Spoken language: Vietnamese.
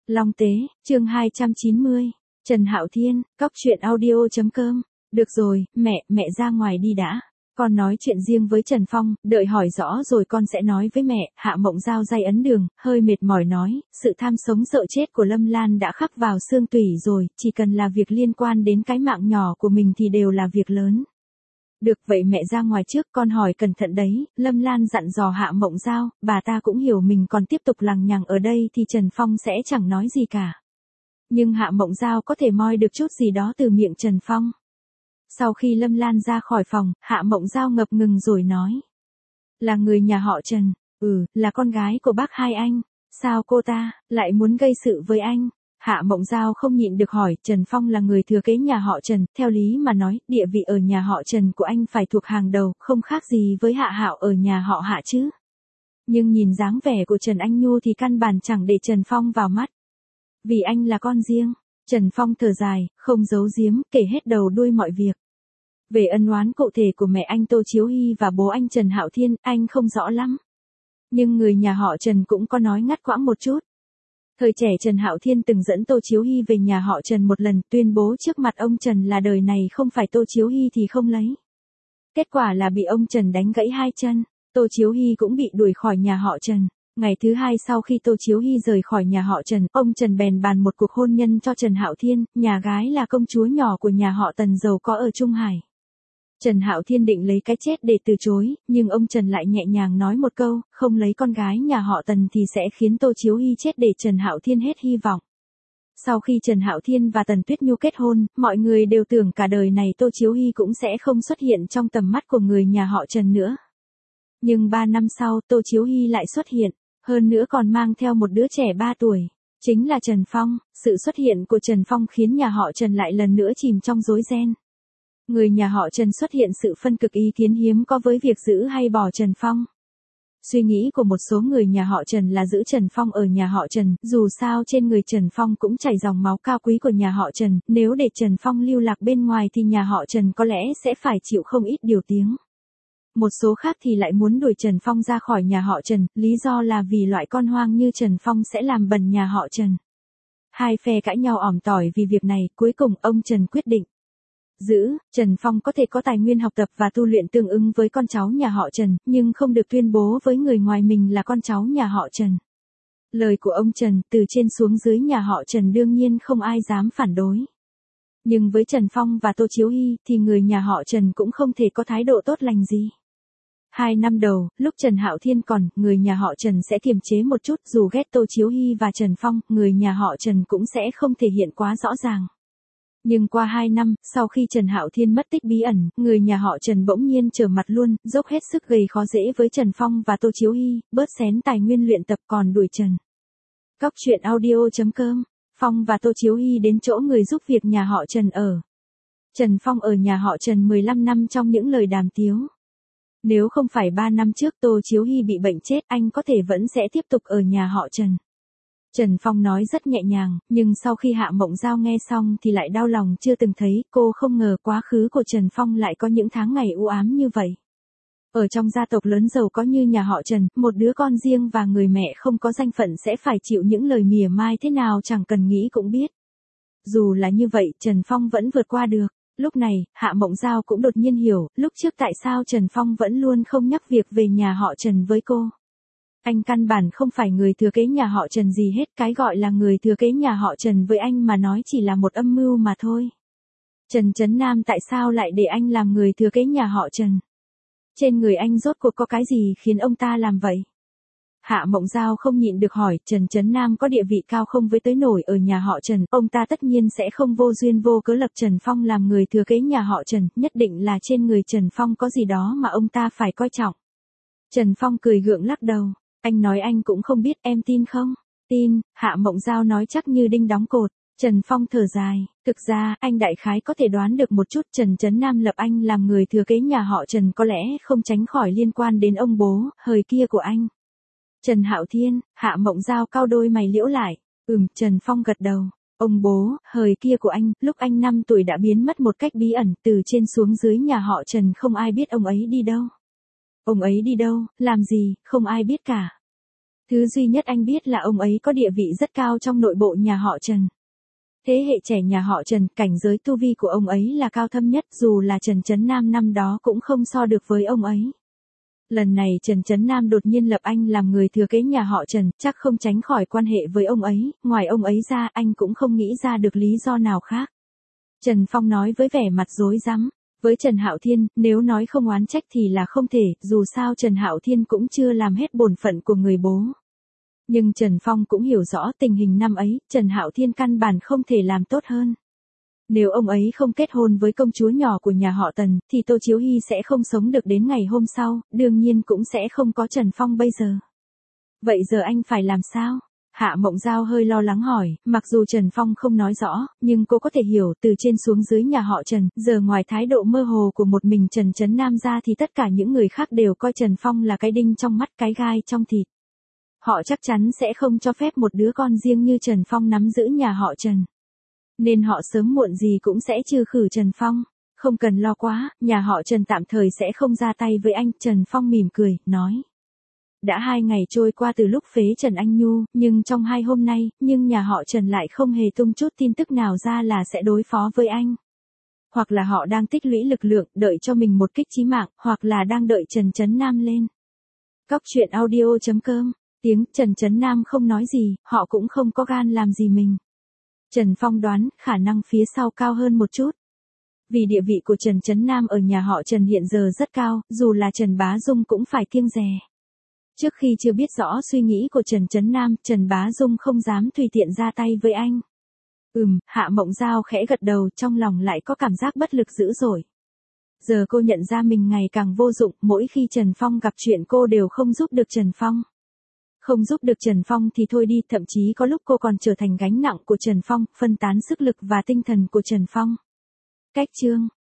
Long Tế, chương 290. Trần Hạo Thiên, cóc truyện audio.com. Được rồi, mẹ ra ngoài đi đã. Con nói chuyện riêng với Trần Phong, đợi hỏi rõ rồi con sẽ nói với mẹ. Hạ Mộng Giao day ấn đường, hơi mệt mỏi nói, sự tham sống sợ chết của Lâm Lan đã khắc vào xương tủy rồi, chỉ cần là việc liên quan đến cái mạng nhỏ của mình thì đều là việc lớn. Được vậy mẹ ra ngoài trước, con hỏi cẩn thận đấy. Lâm Lan dặn dò Hạ Mộng Giao, bà ta cũng hiểu mình còn tiếp tục lằng nhằng ở đây thì Trần Phong sẽ chẳng nói gì cả. Nhưng Hạ Mộng Giao có thể moi được chút gì đó từ miệng Trần Phong. Sau khi Lâm Lan ra khỏi phòng, Hạ Mộng Giao ngập ngừng rồi nói. Là người nhà họ Trần, là con gái của bác hai anh. Sao cô ta lại muốn gây sự với anh? Hạ Mộng Giao không nhịn được hỏi, Trần Phong là người thừa kế nhà họ Trần, theo lý mà nói, địa vị ở nhà họ Trần của anh phải thuộc hàng đầu, không khác gì với Hạ Hạo ở nhà họ Hạ chứ. Nhưng nhìn dáng vẻ của Trần Anh Nhu thì căn bản chẳng để Trần Phong vào mắt. Vì anh là con riêng, Trần Phong thở dài, không giấu giếm, kể hết đầu đuôi mọi việc. Về ân oán cụ thể của mẹ anh Tô Chiếu Hy và bố anh Trần Hạo Thiên, anh không rõ lắm. Nhưng người nhà họ Trần cũng có nói ngắt quãng một chút. Thời trẻ Trần Hạo Thiên từng dẫn Tô Chiếu Hy về nhà họ Trần một lần, tuyên bố trước mặt ông Trần là đời này không phải Tô Chiếu Hy thì không lấy. Kết quả là bị ông Trần đánh gãy hai chân, Tô Chiếu Hy cũng bị đuổi khỏi nhà họ Trần. Ngày thứ hai sau khi Tô Chiếu Hy rời khỏi nhà họ Trần, ông Trần bèn bàn một cuộc hôn nhân cho Trần Hạo Thiên, nhà gái là công chúa nhỏ của nhà họ Tần giàu có ở Trung Hải. Trần Hạo Thiên định lấy cái chết để từ chối, nhưng ông Trần lại nhẹ nhàng nói một câu, không lấy con gái nhà họ Tần thì sẽ khiến Tô Chiếu Hy chết để Trần Hạo Thiên hết hy vọng. Sau khi Trần Hạo Thiên và Tần Tuyết Nhu kết hôn, mọi người đều tưởng cả đời này Tô Chiếu Hy cũng sẽ không xuất hiện trong tầm mắt của người nhà họ Trần nữa. Nhưng 3 năm sau, Tô Chiếu Hy lại xuất hiện, hơn nữa còn mang theo một đứa trẻ 3 tuổi. Chính là Trần Phong. Sự xuất hiện của Trần Phong khiến nhà họ Trần lại lần nữa chìm trong rối ren. Người nhà họ Trần xuất hiện sự phân cực ý kiến hiếm có với việc giữ hay bỏ Trần Phong. Suy nghĩ của một số người nhà họ Trần là giữ Trần Phong ở nhà họ Trần, dù sao trên người Trần Phong cũng chảy dòng máu cao quý của nhà họ Trần, nếu để Trần Phong lưu lạc bên ngoài thì nhà họ Trần có lẽ sẽ phải chịu không ít điều tiếng. Một số khác thì lại muốn đuổi Trần Phong ra khỏi nhà họ Trần, lý do là vì loại con hoang như Trần Phong sẽ làm bẩn nhà họ Trần. Hai phe cãi nhau ỏm tỏi vì việc này, cuối cùng ông Trần quyết định giữ. Trần Phong có thể có tài nguyên học tập và tu luyện tương ứng với con cháu nhà họ Trần, nhưng không được tuyên bố với người ngoài mình là con cháu nhà họ Trần. Lời của ông Trần, từ trên xuống dưới nhà họ Trần đương nhiên không ai dám phản đối. Nhưng với Trần Phong và Tô Chiếu Hy thì người nhà họ Trần cũng không thể có thái độ tốt lành gì. 2 năm đầu, lúc Trần Hạo Thiên còn, người nhà họ Trần sẽ kiềm chế một chút, dù ghét Tô Chiếu Hy và Trần Phong, người nhà họ Trần cũng sẽ không thể hiện quá rõ ràng. Nhưng qua 2 năm, sau khi Trần Hạo Thiên mất tích bí ẩn, người nhà họ Trần bỗng nhiên trở mặt luôn, dốc hết sức gây khó dễ với Trần Phong và Tô Chiếu Hy, bớt xén tài nguyên luyện tập còn đuổi Trần. Cóc truyện audio.com. Phong và Tô Chiếu Hy đến chỗ người giúp việc nhà họ Trần ở. Trần Phong ở nhà họ Trần 15 năm trong những lời đàm tiếu. Nếu không phải 3 năm trước Tô Chiếu Hy bị bệnh chết, anh có thể vẫn sẽ tiếp tục ở nhà họ Trần. Trần Phong nói rất nhẹ nhàng, nhưng sau khi Hạ Mộng Giao nghe xong thì lại đau lòng chưa từng thấy, cô không ngờ quá khứ của Trần Phong lại có những tháng ngày u ám như vậy. Ở trong gia tộc lớn giàu có như nhà họ Trần, một đứa con riêng và người mẹ không có danh phận sẽ phải chịu những lời mỉa mai thế nào chẳng cần nghĩ cũng biết. Dù là như vậy, Trần Phong vẫn vượt qua được. Lúc này, Hạ Mộng Giao cũng đột nhiên hiểu, lúc trước tại sao Trần Phong vẫn luôn không nhắc việc về nhà họ Trần với cô. Anh căn bản không phải người thừa kế nhà họ Trần gì hết, cái gọi là người thừa kế nhà họ Trần với anh mà nói chỉ là một âm mưu mà thôi. Trần Chấn Nam tại sao lại để anh làm người thừa kế nhà họ Trần? Trên người anh rốt cuộc có cái gì khiến ông ta làm vậy? Hạ Mộng Giao không nhịn được hỏi, Trần Chấn Nam có địa vị cao không với tới nổi ở nhà họ Trần, ông ta tất nhiên sẽ không vô duyên vô cớ lập Trần Phong làm người thừa kế nhà họ Trần, nhất định là trên người Trần Phong có gì đó mà ông ta phải coi trọng. Trần Phong cười gượng lắc đầu, anh nói anh cũng không biết, em tin không? Tin. Hạ Mộng Giao nói chắc như đinh đóng cột. Trần Phong thở dài, thực ra, anh đại khái có thể đoán được một chút, Trần Chấn Nam lập anh làm người thừa kế nhà họ Trần có lẽ không tránh khỏi liên quan đến ông bố, hời kia của anh. Trần Hạo Thiên. Hạ Mộng Giao cau đôi mày liễu lại. Trần Phong gật đầu. Ông bố, hời kia của anh, lúc anh 5 tuổi đã biến mất một cách bí ẩn, từ trên xuống dưới nhà họ Trần không ai biết ông ấy đi đâu. Ông ấy đi đâu, làm gì, không ai biết cả. Thứ duy nhất anh biết là ông ấy có địa vị rất cao trong nội bộ nhà họ Trần. Thế hệ trẻ nhà họ Trần, cảnh giới tu vi của ông ấy là cao thâm nhất, dù là Trần Chấn Nam năm đó cũng không so được với ông ấy. Lần này Trần Chấn Nam đột nhiên lập anh làm người thừa kế nhà họ Trần, chắc không tránh khỏi quan hệ với ông ấy, ngoài ông ấy ra anh cũng không nghĩ ra được lý do nào khác. Trần Phong nói với vẻ mặt rối rắm. Với Trần Hạo Thiên, nếu nói không oán trách thì là không thể, dù sao Trần Hạo Thiên cũng chưa làm hết bổn phận của người bố. Nhưng Trần Phong cũng hiểu rõ tình hình năm ấy, Trần Hạo Thiên căn bản không thể làm tốt hơn. Nếu ông ấy không kết hôn với công chúa nhỏ của nhà họ Tần, thì Tô Chiếu Hy sẽ không sống được đến ngày hôm sau, đương nhiên cũng sẽ không có Trần Phong bây giờ. Vậy giờ anh phải làm sao? Hạ Mộng Giao hơi lo lắng hỏi, mặc dù Trần Phong không nói rõ, nhưng cô có thể hiểu từ trên xuống dưới nhà họ Trần, giờ ngoài thái độ mơ hồ của một mình Trần Chấn Nam ra thì tất cả những người khác đều coi Trần Phong là cái đinh trong mắt, cái gai trong thịt. Họ chắc chắn sẽ không cho phép một đứa con riêng như Trần Phong nắm giữ nhà họ Trần. Nên họ sớm muộn gì cũng sẽ trừ khử Trần Phong. Không cần lo quá, nhà họ Trần tạm thời sẽ không ra tay với anh. Trần Phong mỉm cười, nói. Đã 2 ngày trôi qua từ lúc phế Trần Anh Nhu, nhưng trong 2 hôm nay, nhưng nhà họ Trần lại không hề tung chút tin tức nào ra là sẽ đối phó với anh. Hoặc là họ đang tích lũy lực lượng, đợi cho mình một kích chí mạng, hoặc là đang đợi Trần Chấn Nam lên. Cóc truyện audio.com. Tiếng Trần Chấn Nam không nói gì, họ cũng không có gan làm gì mình. Trần Phong đoán, khả năng phía sau cao hơn một chút. Vì địa vị của Trần Chấn Nam ở nhà họ Trần hiện giờ rất cao, dù là Trần Bá Dung cũng phải kiêng dè. Trước khi chưa biết rõ suy nghĩ của Trần Chấn Nam, Trần Bá Dung không dám tùy tiện ra tay với anh. Hạ Mộng Giao khẽ gật đầu, trong lòng lại có cảm giác bất lực dữ dội. Giờ cô nhận ra mình ngày càng vô dụng, mỗi khi Trần Phong gặp chuyện cô đều không giúp được Trần Phong. Không giúp được Trần Phong thì thôi đi, thậm chí có lúc cô còn trở thành gánh nặng của Trần Phong, phân tán sức lực và tinh thần của Trần Phong. Cách chương